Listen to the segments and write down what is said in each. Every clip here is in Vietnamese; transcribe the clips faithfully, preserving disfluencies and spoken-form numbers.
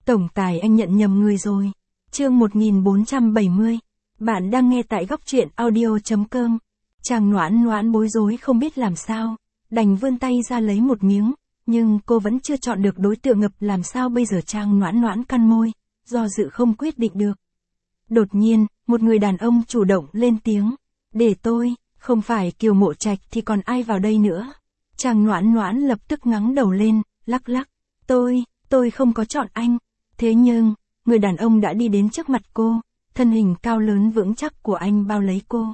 Tổng tài anh nhận nhầm người rồi. Chương một nghìn bốn trăm bảy mươi. Bạn đang nghe tại góc truyện audio chấm com. Chàng Noãn Noãn bối rối không biết làm sao, đành vươn tay ra lấy một miếng, nhưng cô vẫn chưa chọn được đối tượng ngập làm sao bây giờ. Chàng Noãn Noãn cắn môi, do dự không quyết định được. Đột nhiên, một người đàn ông chủ động lên tiếng. Để tôi, không phải Kiều Mộ Trạch thì còn ai vào đây nữa. Chàng Noãn Noãn lập tức ngẩng đầu lên, lắc lắc. Tôi, tôi không có chọn anh. Thế nhưng, người đàn ông đã đi đến trước mặt cô, thân hình cao lớn vững chắc của anh bao lấy cô.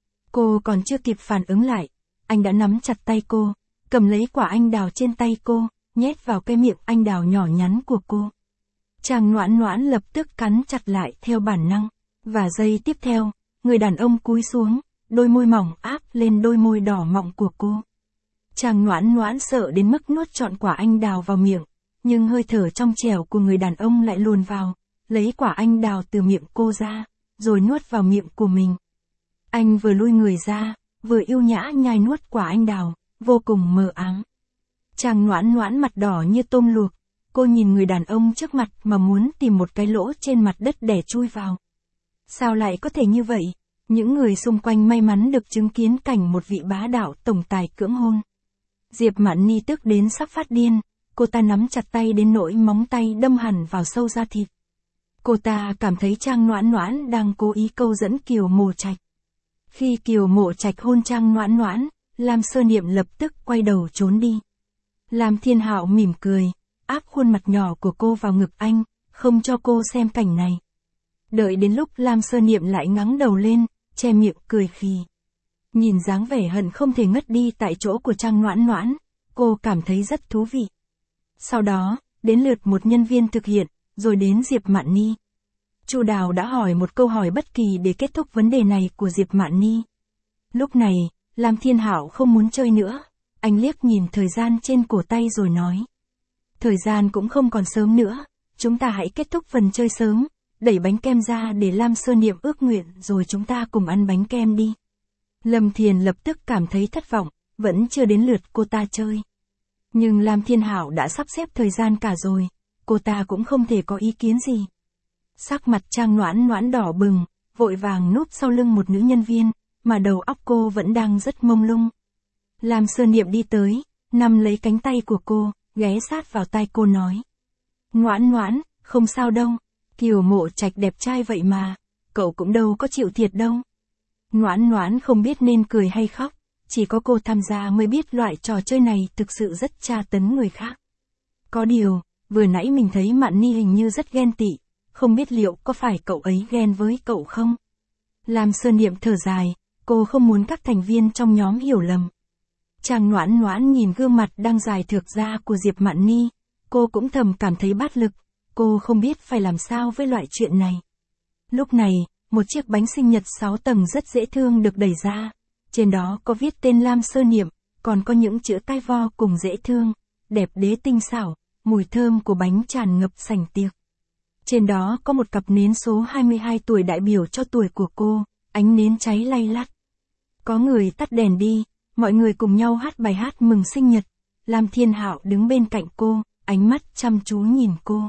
Cô còn chưa kịp phản ứng lại, anh đã nắm chặt tay cô, cầm lấy quả anh đào trên tay cô, nhét vào cái miệng anh đào nhỏ nhắn của cô. Chàng Noãn Noãn lập tức cắn chặt lại theo bản năng, và giây tiếp theo, người đàn ông cúi xuống, đôi môi mỏng áp lên đôi môi đỏ mọng của cô. Chàng Noãn Noãn sợ đến mức nuốt trọn quả anh đào vào miệng, nhưng hơi thở trong trẻo của người đàn ông lại luồn vào, lấy quả anh đào từ miệng cô ra, rồi nuốt vào miệng của mình. Anh vừa lui người ra, vừa yêu nhã nhai nuốt quả anh đào, vô cùng mờ ám. Chàng Noãn Noãn mặt đỏ như tôm luộc, cô nhìn người đàn ông trước mặt mà muốn tìm một cái lỗ trên mặt đất để chui vào. Sao lại có thể như vậy? Những người xung quanh may mắn được chứng kiến cảnh một vị bá đạo tổng tài cưỡng hôn. Diệp Mạn Ni tức đến sắp phát điên, cô ta nắm chặt tay đến nỗi móng tay đâm hẳn vào sâu da thịt. Cô ta cảm thấy Trang Noãn Noãn đang cố ý câu dẫn Kiều Mộ Trạch. Khi Kiều Mộ Trạch hôn Trang Noãn Noãn, Lam Sơ Niệm lập tức quay đầu trốn đi. Lam Thiên Hạo mỉm cười, áp khuôn mặt nhỏ của cô vào ngực anh, không cho cô xem cảnh này. Đợi đến lúc Lam Sơ Niệm lại ngẩng đầu lên, che miệng cười khì. Nhìn dáng vẻ hận không thể ngất đi tại chỗ của Trang Noãn Noãn, cô cảm thấy rất thú vị. Sau đó, đến lượt một nhân viên thực hiện, rồi đến Diệp Mạn Ni. Chu Đào đã hỏi một câu hỏi bất kỳ để kết thúc vấn đề này của Diệp Mạn Ni. Lúc này, Lam Thiên Hạo không muốn chơi nữa, anh liếc nhìn thời gian trên cổ tay rồi nói. Thời gian cũng không còn sớm nữa, chúng ta hãy kết thúc phần chơi sớm, đẩy bánh kem ra để Lam Sơ Niệm ước nguyện rồi chúng ta cùng ăn bánh kem đi. Lâm Thiền lập tức cảm thấy thất vọng, vẫn chưa đến lượt cô ta chơi. Nhưng Lam Thiên Hạo đã sắp xếp thời gian cả rồi, cô ta cũng không thể có ý kiến gì. Sắc mặt Trang Noãn Noãn đỏ bừng, vội vàng núp sau lưng một nữ nhân viên, mà đầu óc cô vẫn đang rất mông lung. Lam Sơ Niệm đi tới, nắm lấy cánh tay của cô, ghé sát vào tai cô nói. Noãn Noãn, không sao đâu, Kiều Mộ Trạch đẹp trai vậy mà, cậu cũng đâu có chịu thiệt đâu. Noãn Noãn không biết nên cười hay khóc, chỉ có cô tham gia mới biết loại trò chơi này thực sự rất tra tấn người khác. Có điều, vừa nãy mình thấy Mạn Ni hình như rất ghen tị, không biết liệu có phải cậu ấy ghen với cậu không? Lam Sơ Niệm thở dài, cô không muốn các thành viên trong nhóm hiểu lầm. Trang Noãn Noãn nhìn gương mặt đang dài thượt ra của Diệp Mạn Ni, cô cũng thầm cảm thấy bát lực, cô không biết phải làm sao với loại chuyện này. Lúc này, một chiếc bánh sinh nhật sáu tầng rất dễ thương được đẩy ra, trên đó có viết tên Lam Sơ Niệm, còn có những chữ tai vo cùng dễ thương, đẹp đế tinh xảo, mùi thơm của bánh tràn ngập sảnh tiệc. Trên đó có một cặp nến số hai mươi hai tuổi đại biểu cho tuổi của cô, ánh nến cháy lay lắt. Có người tắt đèn đi, mọi người cùng nhau hát bài hát mừng sinh nhật. Lam Thiên Hạo đứng bên cạnh cô, ánh mắt chăm chú nhìn cô.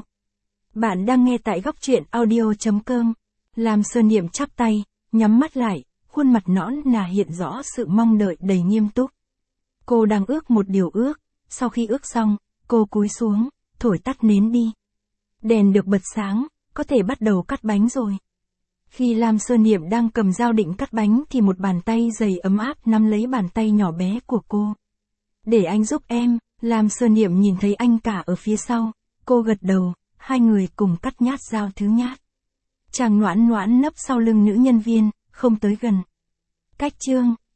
Bạn đang nghe tại góc truyện audio chấm com. Lam Sơ Niệm chắp tay, nhắm mắt lại, khuôn mặt nõn nà hiện rõ sự mong đợi đầy nghiêm túc. Cô đang ước một điều ước, sau khi ước xong, cô cúi xuống, thổi tắt nến đi. Đèn được bật sáng, có thể bắt đầu cắt bánh rồi. Khi Lam Sơ Niệm đang cầm dao định cắt bánh thì một bàn tay dày ấm áp nắm lấy bàn tay nhỏ bé của cô. Để anh giúp em, Lam Sơ Niệm nhìn thấy anh cả ở phía sau, cô gật đầu, hai người cùng cắt nhát dao thứ nhát. Chàng Noãn Noãn nấp sau lưng nữ nhân viên, không tới gần. Cách chương